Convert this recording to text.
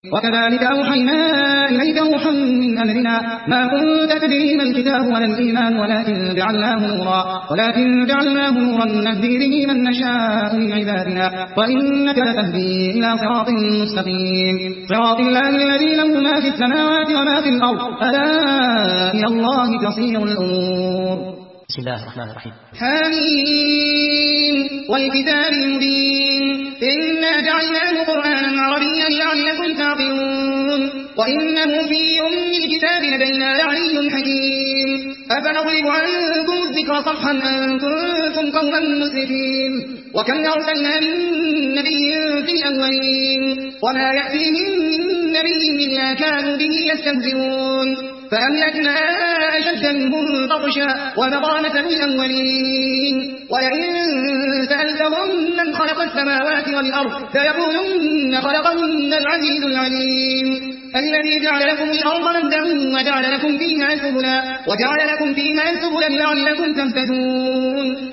وكذلك أوحينا إليك روحا من أمرنا ما كنت تدري ما الكتاب ولا الإيمان ولكن جعلناه نورا نهدي به من نشاء من عبادنا وإنك لتهدي إلى صراط مستقيم صراط الله الذي له ما في السماوات وما في الأرض ألا إلى الله تصير الأمور. بسم الله الرحمن الرحيم. حميم والكتاب المبين إنا جعلناه قرآنا عربيا لعلكم تعقلون وإنه في الكتاب لدينا لعلي حكيم أفنضرب عنكم الذكر صفحا أن كنتم قوما مسرفين وكم أرسلنا من نبي في الأولين وما يأتيهم من نبي إلا كانوا به يستهزئون فأهلكنا أشد منهم بطشا ومضى مثل الأولين ولئن سألتهم من خلق السماوات والأرض فيقولن خلقهن العزيز العليم الذي جعل لكم الأرض مهدا وجعل لكم فيها سبلا لعلكم تهتدون